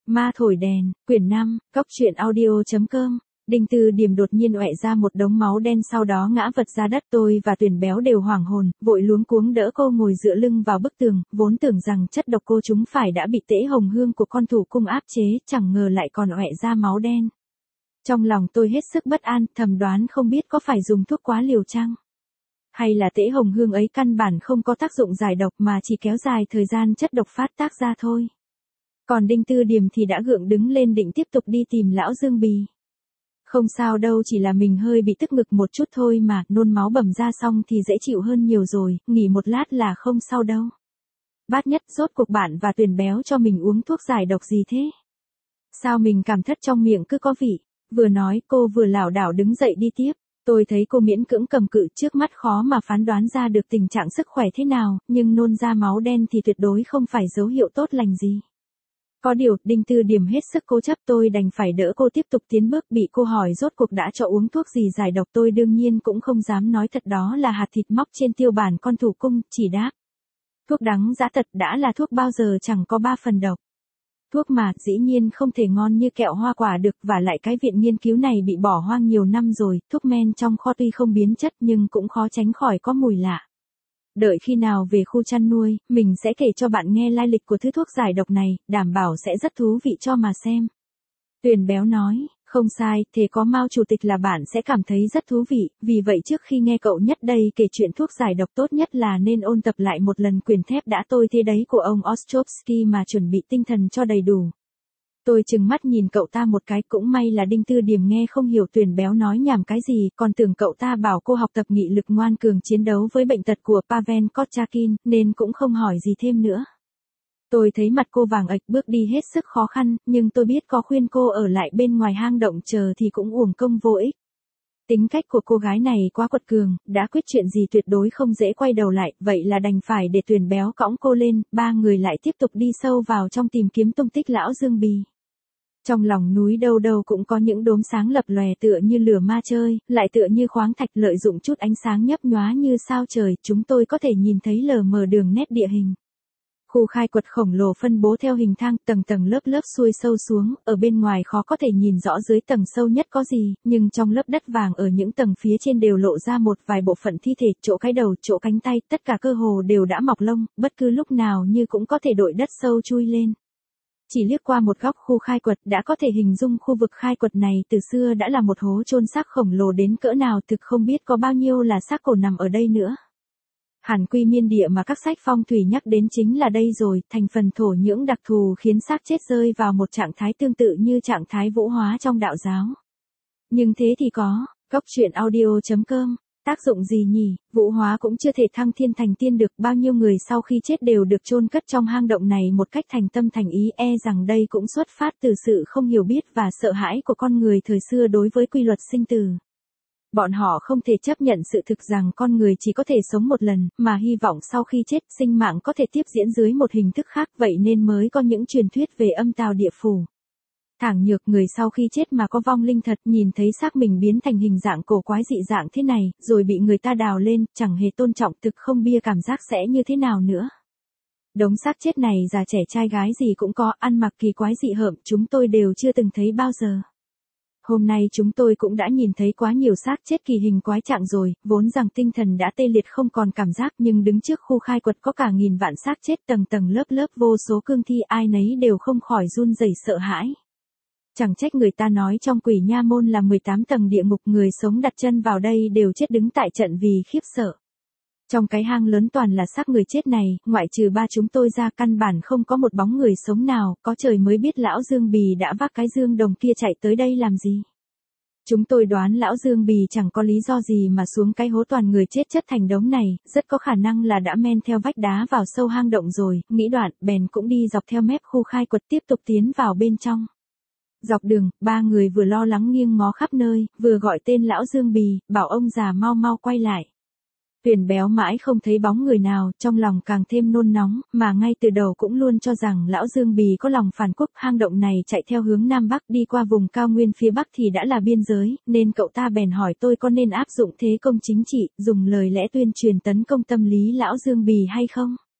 Ma thổi đèn, quyển 5, cóc truyện audio.com. Đinh Tư Điềm đột nhiên oẹ ra một đống máu đen, sau đó ngã vật ra đất. Tôi và Tuyển Béo đều hoảng hồn, vội luống cuống đỡ cô ngồi dựa lưng vào bức tường, vốn tưởng rằng chất độc cô chúng phải đã bị Tễ Hồng Hương của con thủ cung áp chế, chẳng ngờ lại còn oẹ ra máu đen. Trong lòng tôi hết sức bất an, thầm đoán không biết có phải dùng thuốc quá liều chăng? Hay là Tễ Hồng Hương ấy căn bản không có tác dụng giải độc mà chỉ kéo dài thời gian chất độc phát tác ra thôi. Còn Đinh Tư Điềm thì đã gượng đứng lên định tiếp tục đi tìm lão Dương Bì. Không sao đâu, chỉ là mình hơi bị tức ngực một chút thôi mà, nôn máu bầm ra xong thì dễ chịu hơn nhiều rồi, nghỉ một lát là không sao đâu. Bát Nhất, rốt cuộc bạn và Tuyển Béo cho mình uống thuốc giải độc gì thế? Sao mình cảm thất trong miệng cứ có vị? Vừa nói cô vừa lảo đảo đứng dậy đi tiếp. Tôi thấy cô miễn cưỡng cầm cự, trước mắt khó mà phán đoán ra được tình trạng sức khỏe thế nào, nhưng nôn ra máu đen thì tuyệt đối không phải dấu hiệu tốt lành gì. Có điều, Đinh Tư Điềm hết sức cố chấp, tôi đành phải đỡ cô tiếp tục tiến bước. Bị cô hỏi rốt cuộc đã cho uống thuốc gì giải độc, tôi đương nhiên cũng không dám nói thật đó là hạt thịt móc trên tiêu bản con thủ cung, chỉ đáp. Thuốc đắng dã tật, đã là thuốc bao giờ chẳng có 3 phần độc. Thuốc mà, dĩ nhiên không thể ngon như kẹo hoa quả được, và lại cái viện nghiên cứu này bị bỏ hoang nhiều năm rồi, thuốc men trong kho tuy không biến chất nhưng cũng khó tránh khỏi có mùi lạ. Đợi khi nào về khu chăn nuôi, mình sẽ kể cho bạn nghe lai lịch của thứ thuốc giải độc này, đảm bảo sẽ rất thú vị cho mà xem. Tuyển Béo nói, không sai, thế có Mao chủ tịch là bạn sẽ cảm thấy rất thú vị, vì vậy trước khi nghe cậu Nhất đây kể chuyện thuốc giải độc tốt nhất là nên ôn tập lại một lần quyển Thép đã tôi thế đấy của ông Ostrovsky mà chuẩn bị tinh thần cho đầy đủ. Tôi trừng mắt nhìn cậu ta một cái, cũng may là Đinh Tư Điềm nghe không hiểu Tuyển Béo nói nhảm cái gì, còn tưởng cậu ta bảo cô học tập nghị lực ngoan cường chiến đấu với bệnh tật của Pavel Kotchakin, nên cũng không hỏi gì thêm nữa. Tôi thấy mặt cô vàng ệch, bước đi hết sức khó khăn, nhưng tôi biết có khuyên cô ở lại bên ngoài hang động chờ thì cũng uổng công vô ích. Tính cách của cô gái này quá quật cường, đã quyết chuyện gì tuyệt đối không dễ quay đầu lại, vậy là đành phải để Tuyển Béo cõng cô lên, ba người lại tiếp tục đi sâu vào trong tìm kiếm tung tích lão Dương Bì. Trong lòng núi đâu đâu cũng có những đốm sáng lập lòe tựa như lửa ma chơi, lại tựa như khoáng thạch lợi dụng chút ánh sáng nhấp nhóa như sao trời, chúng tôi có thể nhìn thấy lờ mờ đường nét địa hình. Khu khai quật khổng lồ phân bố theo hình thang, tầng tầng lớp lớp xuôi sâu xuống, ở bên ngoài khó có thể nhìn rõ dưới tầng sâu nhất có gì, nhưng trong lớp đất vàng ở những tầng phía trên đều lộ ra một vài bộ phận thi thể, chỗ cái đầu, chỗ cánh tay, tất cả cơ hồ đều đã mọc lông, bất cứ lúc nào như cũng có thể đội đất sâu chui lên. Chỉ liếc qua một góc khu khai quật đã có thể hình dung khu vực khai quật này từ xưa đã là một hố chôn xác khổng lồ đến cỡ nào, thực không biết có bao nhiêu là xác cổ nằm ở đây nữa. Hàn Quy Miên Địa mà các sách phong thủy nhắc đến chính là đây rồi, thành phần thổ nhưỡng đặc thù khiến xác chết rơi vào một trạng thái tương tự như trạng thái vũ hóa trong đạo giáo. Nhưng thế thì có, cóc truyện audio.com, tác dụng gì nhỉ? Vũ hóa cũng chưa thể thăng thiên thành tiên được, bao nhiêu người sau khi chết đều được chôn cất trong hang động này một cách thành tâm thành ý, rằng đây cũng xuất phát từ sự không hiểu biết và sợ hãi của con người thời xưa đối với quy luật sinh tử. Bọn họ không thể chấp nhận sự thực rằng con người chỉ có thể sống một lần, mà hy vọng sau khi chết, sinh mạng có thể tiếp diễn dưới một hình thức khác, vậy nên mới có những truyền thuyết về âm tào địa phủ. Thảng nhược người sau khi chết mà có vong linh thật, nhìn thấy xác mình biến thành hình dạng cổ quái dị dạng thế này, rồi bị người ta đào lên, chẳng hề tôn trọng, thực không bia cảm giác sẽ như thế nào nữa. Đống xác chết này già trẻ trai gái gì cũng có, ăn mặc kỳ quái dị hợm, chúng tôi đều chưa từng thấy bao giờ. Hôm nay chúng tôi cũng đã nhìn thấy quá nhiều xác chết kỳ hình quái trạng rồi, vốn rằng tinh thần đã tê liệt không còn cảm giác, nhưng đứng trước khu khai quật có cả nghìn vạn xác chết tầng tầng lớp lớp vô số cương thi, ai nấy đều không khỏi run rẩy sợ hãi. Chẳng trách người ta nói trong Quỷ Nha Môn là 18 tầng địa ngục, người sống đặt chân vào đây đều chết đứng tại trận vì khiếp sợ. Trong cái hang lớn toàn là xác người chết này, ngoại trừ ba chúng tôi ra căn bản không có một bóng người sống nào, có trời mới biết lão Dương Bì đã vác cái dương đồng kia chạy tới đây làm gì. Chúng tôi đoán lão Dương Bì chẳng có lý do gì mà xuống cái hố toàn người chết chất thành đống này, rất có khả năng là đã men theo vách đá vào sâu hang động rồi, nghĩ đoạn, bèn cũng đi dọc theo mép khu khai quật tiếp tục tiến vào bên trong. Dọc đường, ba người vừa lo lắng nghiêng ngó khắp nơi, vừa gọi tên lão Dương Bì, bảo ông già mau mau quay lại. Tuyển Béo mãi không thấy bóng người nào, trong lòng càng thêm nôn nóng, mà ngay từ đầu cũng luôn cho rằng lão Dương Bì có lòng phản quốc. Hang động này chạy theo hướng Nam Bắc đi qua vùng cao nguyên phía Bắc thì đã là biên giới, nên cậu ta bèn hỏi tôi có nên áp dụng thế công chính trị, dùng lời lẽ tuyên truyền tấn công tâm lý lão Dương Bì hay không.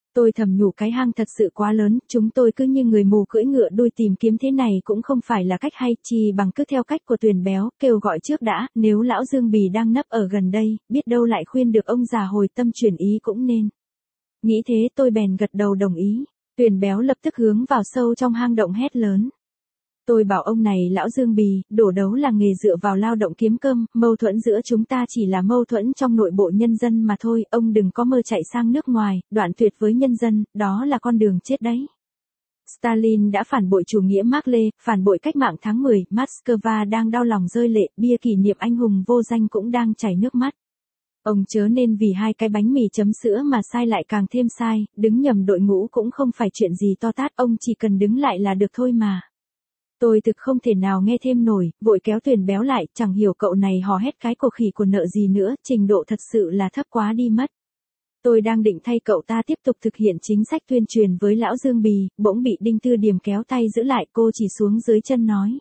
Tôi thầm nhủ cái hang thật sự quá lớn, chúng tôi cứ như người mù cưỡi ngựa đuôi tìm kiếm thế này cũng không phải là cách hay, chỉ bằng cứ theo cách của Tuyền béo, kêu gọi trước đã, nếu lão Dương Bì đang nấp ở gần đây, biết đâu lại khuyên được ông già hồi tâm chuyển ý cũng nên. Nghĩ thế tôi bèn gật đầu đồng ý. Tuyền béo lập tức hướng vào sâu trong hang động hét lớn. Tôi bảo ông này lão Dương Bì, đổ đấu là nghề dựa vào lao động kiếm cơm, mâu thuẫn giữa chúng ta chỉ là mâu thuẫn trong nội bộ nhân dân mà thôi, ông đừng có mơ chạy sang nước ngoài, đoạn tuyệt với nhân dân, đó là con đường chết đấy. Stalin đã phản bội chủ nghĩa Mác Lê, phản bội cách mạng tháng 10, Moscow đang đau lòng rơi lệ, bia kỷ niệm anh hùng vô danh cũng đang chảy nước mắt. Ông chớ nên vì hai cái bánh mì chấm sữa mà sai lại càng thêm sai, đứng nhầm đội ngũ cũng không phải chuyện gì to tát, ông chỉ cần đứng lại là được thôi mà. Tôi thực không thể nào nghe thêm nổi, vội kéo Tuyền béo lại, chẳng hiểu cậu này hò hét cái cổ khỉ của nợ gì nữa, trình độ thật sự là thấp quá đi mất. Tôi đang định thay cậu ta tiếp tục thực hiện chính sách tuyên truyền với lão Dương Bì, bỗng bị Đinh Tư Điểm kéo tay giữ lại, cô chỉ xuống dưới chân nói.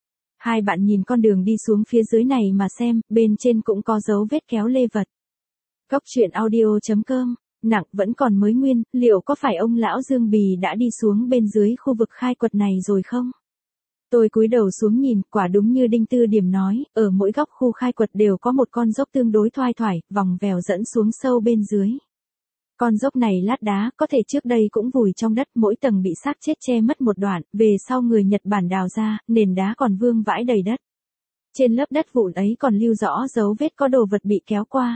Hai bạn nhìn con đường đi xuống phía dưới này mà xem, bên trên cũng có dấu vết kéo lê vật. Cóc truyện audio.com, nặng vẫn còn mới nguyên, liệu có phải ông lão Dương Bì đã đi xuống bên dưới khu vực khai quật này rồi không? Tôi cúi đầu xuống nhìn, quả đúng như Đinh Tư Điểm nói, ở mỗi góc khu khai quật đều có một con dốc tương đối thoai thoải, vòng vèo dẫn xuống sâu bên dưới. Con dốc này lát đá, có thể trước đây cũng vùi trong đất, mỗi tầng bị xác chết che mất một đoạn, về sau người Nhật Bản đào ra, nền đá còn vương vãi đầy đất. Trên lớp đất vụn ấy còn lưu rõ dấu vết có đồ vật bị kéo qua.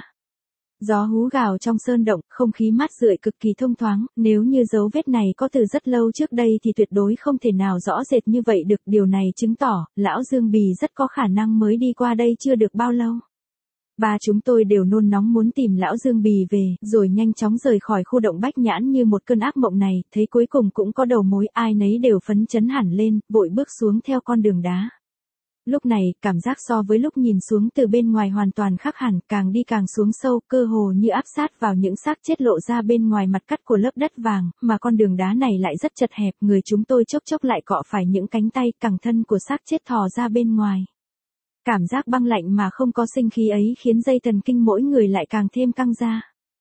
Gió hú gào trong sơn động, không khí mát rượi cực kỳ thông thoáng, nếu như dấu vết này có từ rất lâu trước đây thì tuyệt đối không thể nào rõ rệt như vậy được, điều này chứng tỏ, lão Dương Bì rất có khả năng mới đi qua đây chưa được bao lâu. Ba chúng tôi đều nôn nóng muốn tìm lão Dương Bì về, rồi nhanh chóng rời khỏi khu động Bách Nhãn như một cơn ác mộng này, thấy cuối cùng cũng có đầu mối, ai nấy đều phấn chấn hẳn lên, vội bước xuống theo con đường đá. Lúc này, cảm giác so với lúc nhìn xuống từ bên ngoài hoàn toàn khác hẳn, càng đi càng xuống sâu, cơ hồ như áp sát vào những xác chết lộ ra bên ngoài mặt cắt của lớp đất vàng, mà con đường đá này lại rất chật hẹp, người chúng tôi chốc chốc lại cọ phải những cánh tay, cẳng thân của xác chết thò ra bên ngoài. Cảm giác băng lạnh mà không có sinh khí ấy khiến dây thần kinh mỗi người lại càng thêm căng ra.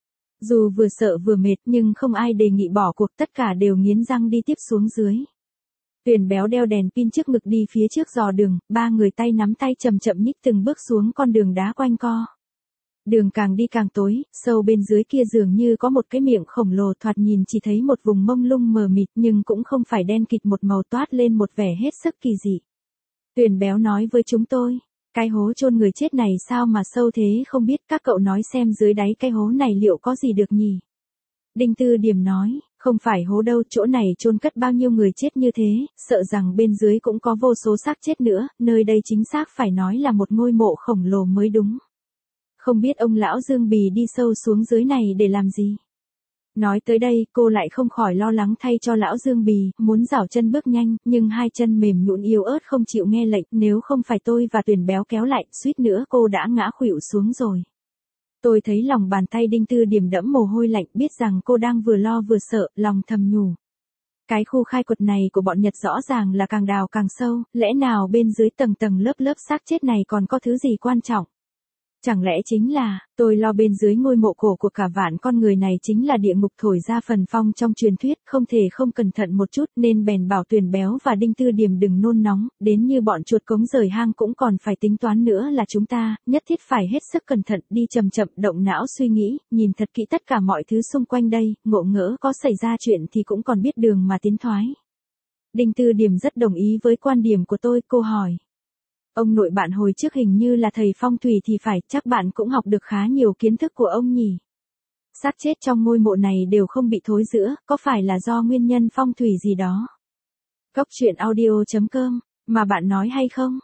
Dù vừa sợ vừa mệt nhưng không ai đề nghị bỏ cuộc, tất cả đều nghiến răng đi tiếp xuống dưới. Tuyền béo đeo đèn pin trước ngực đi phía trước dò đường, ba người tay nắm tay chậm chậm nhích từng bước xuống con đường đá quanh co. Đường càng đi càng tối, sâu bên dưới kia dường như có một cái miệng khổng lồ, thoạt nhìn chỉ thấy một vùng mông lung mờ mịt nhưng cũng không phải đen kịt, một màu toát lên một vẻ hết sức kỳ dị. Tuyền béo nói với chúng tôi, cái hố chôn người chết này sao mà sâu thế không biết, các cậu nói xem dưới đáy cái hố này liệu có gì được nhỉ? Đinh Tư Điểm nói, không phải hố đâu, chỗ này chôn cất bao nhiêu người chết như thế, sợ rằng bên dưới cũng có vô số xác chết nữa, nơi đây chính xác phải nói là một ngôi mộ khổng lồ mới đúng. Không biết ông lão Dương Bì đi sâu xuống dưới này để làm gì? Nói tới đây, cô lại không khỏi lo lắng thay cho lão Dương Bì, muốn giảo chân bước nhanh, nhưng hai chân mềm nhũn yếu ớt không chịu nghe lệnh, nếu không phải tôi và Tuyền béo kéo lại, suýt nữa cô đã ngã khuỵu xuống rồi. Tôi thấy lòng bàn tay Đinh Tư Điểm đẫm mồ hôi lạnh, biết rằng cô đang vừa lo vừa sợ, lòng thầm nhủ. Cái khu khai quật này của bọn Nhật rõ ràng là càng đào càng sâu, lẽ nào bên dưới tầng tầng lớp lớp xác chết này còn có thứ gì quan trọng? Chẳng lẽ chính là, tôi lo bên dưới ngôi mộ cổ của cả vạn con người này chính là địa ngục thổi ra phần phong trong truyền thuyết, không thể không cẩn thận một chút, nên bèn bảo Tuyền béo và Đinh Tư Điểm đừng nôn nóng, đến như bọn chuột cống rời hang cũng còn phải tính toán nữa là chúng ta, nhất thiết phải hết sức cẩn thận, đi chậm chậm, động não suy nghĩ, nhìn thật kỹ tất cả mọi thứ xung quanh đây, ngộ ngỡ có xảy ra chuyện thì cũng còn biết đường mà tiến thoái. Đinh Tư Điểm rất đồng ý với quan điểm của tôi, cô hỏi. Ông nội bạn hồi trước hình như là thầy phong thủy thì phải, chắc bạn cũng học được khá nhiều kiến thức của ông nhỉ? Xác chết trong ngôi mộ này đều không bị thối rữa, có phải là do nguyên nhân phong thủy gì đó? Cóc truyện audio.com, mà bạn nói hay không?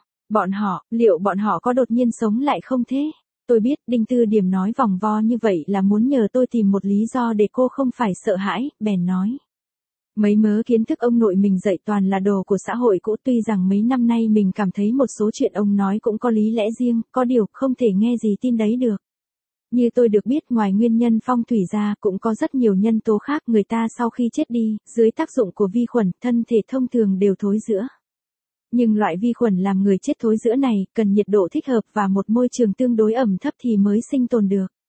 Liệu bọn họ có đột nhiên sống lại không thế? Tôi biết Đinh Tư Điểm nói vòng vo như vậy là muốn nhờ tôi tìm một lý do để cô không phải sợ hãi, bèn nói. Mấy mớ kiến thức ông nội mình dạy toàn là đồ của xã hội cũ, tuy rằng mấy năm nay mình cảm thấy một số chuyện ông nói cũng có lý lẽ riêng, có điều không thể nghe gì tin đấy được. Như tôi được biết, ngoài nguyên nhân phong thủy ra cũng có rất nhiều nhân tố khác, người ta sau khi chết đi, dưới tác dụng của vi khuẩn, thân thể thông thường đều thối rữa. Nhưng loại vi khuẩn làm người chết thối rữa này, cần nhiệt độ thích hợp và một môi trường tương đối ẩm thấp thì mới sinh tồn được.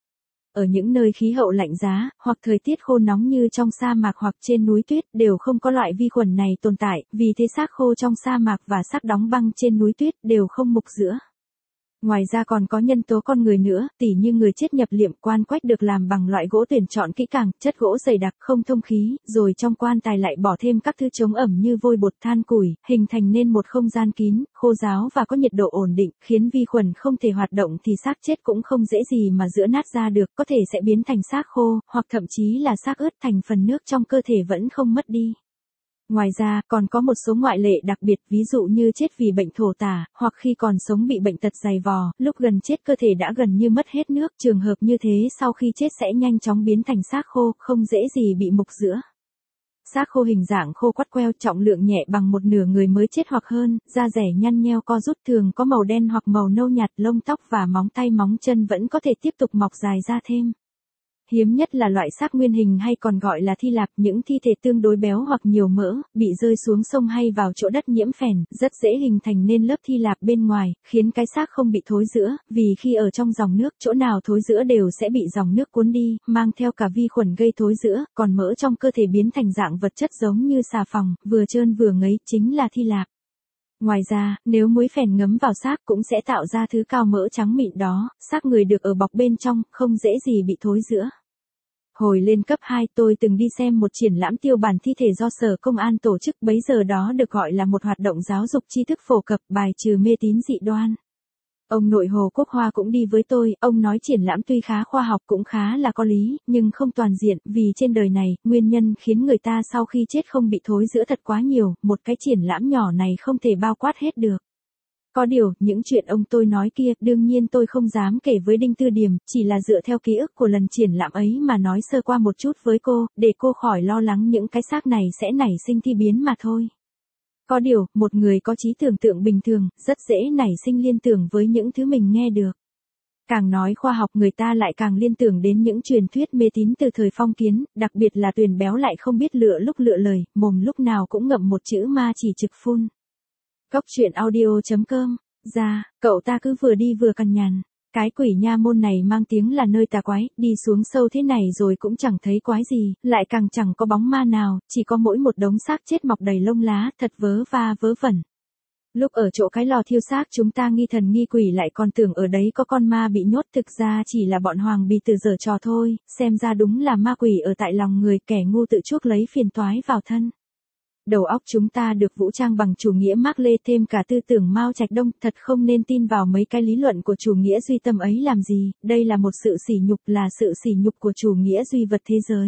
Ở những nơi khí hậu lạnh giá, hoặc thời tiết khô nóng như trong sa mạc hoặc trên núi tuyết đều không có loại vi khuẩn này tồn tại, vì thế xác khô trong sa mạc và xác đóng băng trên núi tuyết đều không mục rữa. Ngoài ra còn có nhân tố con người nữa, tỉ như người chết nhập liệm, quan quách được làm bằng loại gỗ tuyển chọn kỹ càng, chất gỗ dày đặc không thông khí, rồi trong quan tài lại bỏ thêm các thứ chống ẩm như vôi bột than củi, hình thành nên một không gian kín, khô ráo và có nhiệt độ ổn định, khiến vi khuẩn không thể hoạt động thì xác chết cũng không dễ gì mà giữa nát ra được, có thể sẽ biến thành xác khô, hoặc thậm chí là xác ướt thành phần nước trong cơ thể vẫn không mất đi. Ngoài ra, còn có một số ngoại lệ đặc biệt, ví dụ như chết vì bệnh thổ tả, hoặc khi còn sống bị bệnh tật dày vò, lúc gần chết cơ thể đã gần như mất hết nước, trường hợp như thế sau khi chết sẽ nhanh chóng biến thành xác khô, không dễ gì bị mục rữa. Xác khô hình dạng khô quắt queo, trọng lượng nhẹ bằng một nửa người mới chết hoặc hơn, da rẻ nhăn nheo co rút, thường có màu đen hoặc màu nâu nhạt, lông tóc và móng tay móng chân vẫn có thể tiếp tục mọc dài ra thêm. Hiếm nhất là loại xác nguyên hình hay còn gọi là thi lạp, những thi thể tương đối béo hoặc nhiều mỡ, bị rơi xuống sông hay vào chỗ đất nhiễm phèn, rất dễ hình thành nên lớp thi lạp bên ngoài, khiến cái xác không bị thối rữa, vì khi ở trong dòng nước, chỗ nào thối rữa đều sẽ bị dòng nước cuốn đi, mang theo cả vi khuẩn gây thối rữa, còn mỡ trong cơ thể biến thành dạng vật chất giống như xà phòng, vừa trơn vừa ngấy, chính là thi lạp. Ngoài ra, nếu muối phèn ngấm vào xác cũng sẽ tạo ra thứ cao mỡ trắng mịn đó, xác người được ở bọc bên trong, không dễ gì bị thối rữa. Hồi lên cấp 2 tôi từng đi xem một triển lãm tiêu bản thi thể do Sở Công an tổ chức, bấy giờ đó được gọi là một hoạt động giáo dục tri thức phổ cập, bài trừ mê tín dị đoan. Ông nội Hồ Quốc Hoa cũng đi với tôi, ông nói triển lãm tuy khá khoa học cũng khá là có lý, nhưng không toàn diện, vì trên đời này, nguyên nhân khiến người ta sau khi chết không bị thối rữa thật quá nhiều, một cái triển lãm nhỏ này không thể bao quát hết được. Có điều, những chuyện ông tôi nói kia, đương nhiên tôi không dám kể với Đinh Tư Điềm, chỉ là dựa theo ký ức của lần triển lãm ấy mà nói sơ qua một chút với cô, để cô khỏi lo lắng những cái xác này sẽ nảy sinh thi biến mà thôi. Có điều, một người có trí tưởng tượng bình thường, rất dễ nảy sinh liên tưởng với những thứ mình nghe được. Càng nói khoa học người ta lại càng liên tưởng đến những truyền thuyết mê tín từ thời phong kiến, đặc biệt là Tuyền Béo lại không biết lựa lúc lựa lời, mồm lúc nào cũng ngậm một chữ ma chỉ trực phun. Cốc truyện audio.com, ra, cậu ta cứ vừa đi vừa cằn nhằn. Cái quỷ nha môn này mang tiếng là nơi tà quái, đi xuống sâu thế này rồi cũng chẳng thấy quái gì, lại càng chẳng có bóng ma nào, chỉ có mỗi một đống xác chết mọc đầy lông lá, thật vớ va vớ vẩn. Lúc ở chỗ cái lò thiêu xác chúng ta nghi thần nghi quỷ lại còn tưởng ở đấy có con ma bị nhốt, thực ra chỉ là bọn Hoàng Bì từ giở trò thôi, xem ra đúng là ma quỷ ở tại lòng người, kẻ ngu tự chuốc lấy phiền toái vào thân. Đầu óc chúng ta được vũ trang bằng chủ nghĩa Mác Lê thêm cả tư tưởng Mao Trạch Đông, thật không nên tin vào mấy cái lý luận của chủ nghĩa duy tâm ấy làm gì, đây là một sự sỉ nhục, là sự sỉ nhục của chủ nghĩa duy vật thế giới.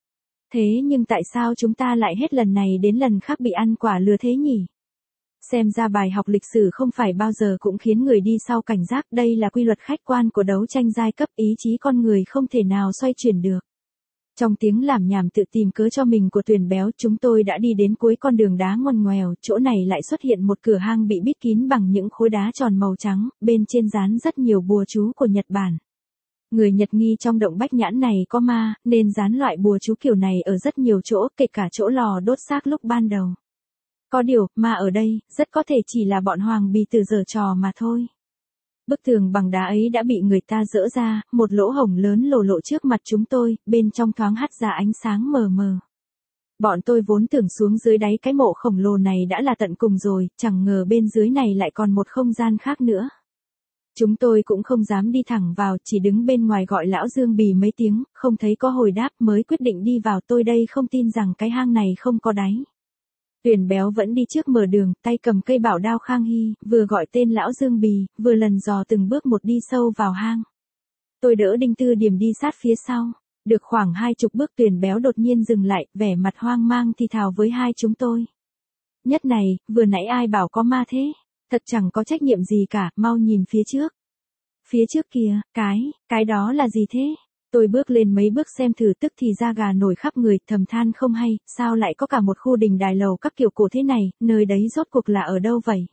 Thế nhưng tại sao chúng ta lại hết lần này đến lần khác bị ăn quả lừa thế nhỉ? Xem ra bài học lịch sử không phải bao giờ cũng khiến người đi sau cảnh giác, đây là quy luật khách quan của đấu tranh giai cấp, ý chí con người không thể nào xoay chuyển được. Trong tiếng lảm nhảm tự tìm cớ cho mình của Tuyền Béo, chúng tôi đã đi đến cuối con đường đá ngoằn ngoèo, chỗ này lại xuất hiện một cửa hang bị bít kín bằng những khối đá tròn màu trắng, bên trên dán rất nhiều bùa chú của Nhật Bản. Người Nhật nghi trong động Bách Nhãn này có ma, nên dán loại bùa chú kiểu này ở rất nhiều chỗ, kể cả chỗ lò đốt xác lúc ban đầu. Có điều, ma ở đây, rất có thể chỉ là bọn Hoàng Bì từ giở trò mà thôi. Bức tường bằng đá ấy đã bị người ta dỡ ra, một lỗ hổng lớn lồ lộ trước mặt chúng tôi, bên trong thoáng hắt ra ánh sáng mờ mờ. Bọn tôi vốn tưởng xuống dưới đáy cái mộ khổng lồ này đã là tận cùng rồi, chẳng ngờ bên dưới này lại còn một không gian khác nữa. Chúng tôi cũng không dám đi thẳng vào, chỉ đứng bên ngoài gọi lão Dương Bì mấy tiếng, không thấy có hồi đáp mới quyết định đi vào, tôi đây không tin rằng cái hang này không có đáy. Tuyền Béo vẫn đi trước mở đường, tay cầm cây bảo đao Khang Hy, vừa gọi tên lão Dương Bì, vừa lần dò từng bước một đi sâu vào hang. Tôi đỡ Đinh Tư Điềm đi sát phía sau. Được khoảng 20 bước Tuyền Béo đột nhiên dừng lại, vẻ mặt hoang mang thì thào với hai chúng tôi. Nhất này, vừa nãy ai bảo có ma thế? Thật chẳng có trách nhiệm gì cả, mau nhìn phía trước. Phía trước kìa, cái đó là gì thế? Tôi bước lên mấy bước xem thử, tức thì da gà nổi khắp người, thầm than không hay, sao lại có cả một khu đình đài lầu các kiểu cổ thế này, nơi đấy rốt cuộc là ở đâu vậy?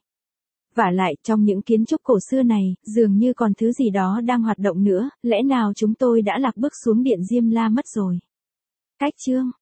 Vả lại, trong những kiến trúc cổ xưa này, dường như còn thứ gì đó đang hoạt động nữa, lẽ nào chúng tôi đã lạc bước xuống điện Diêm La mất rồi? Cách chương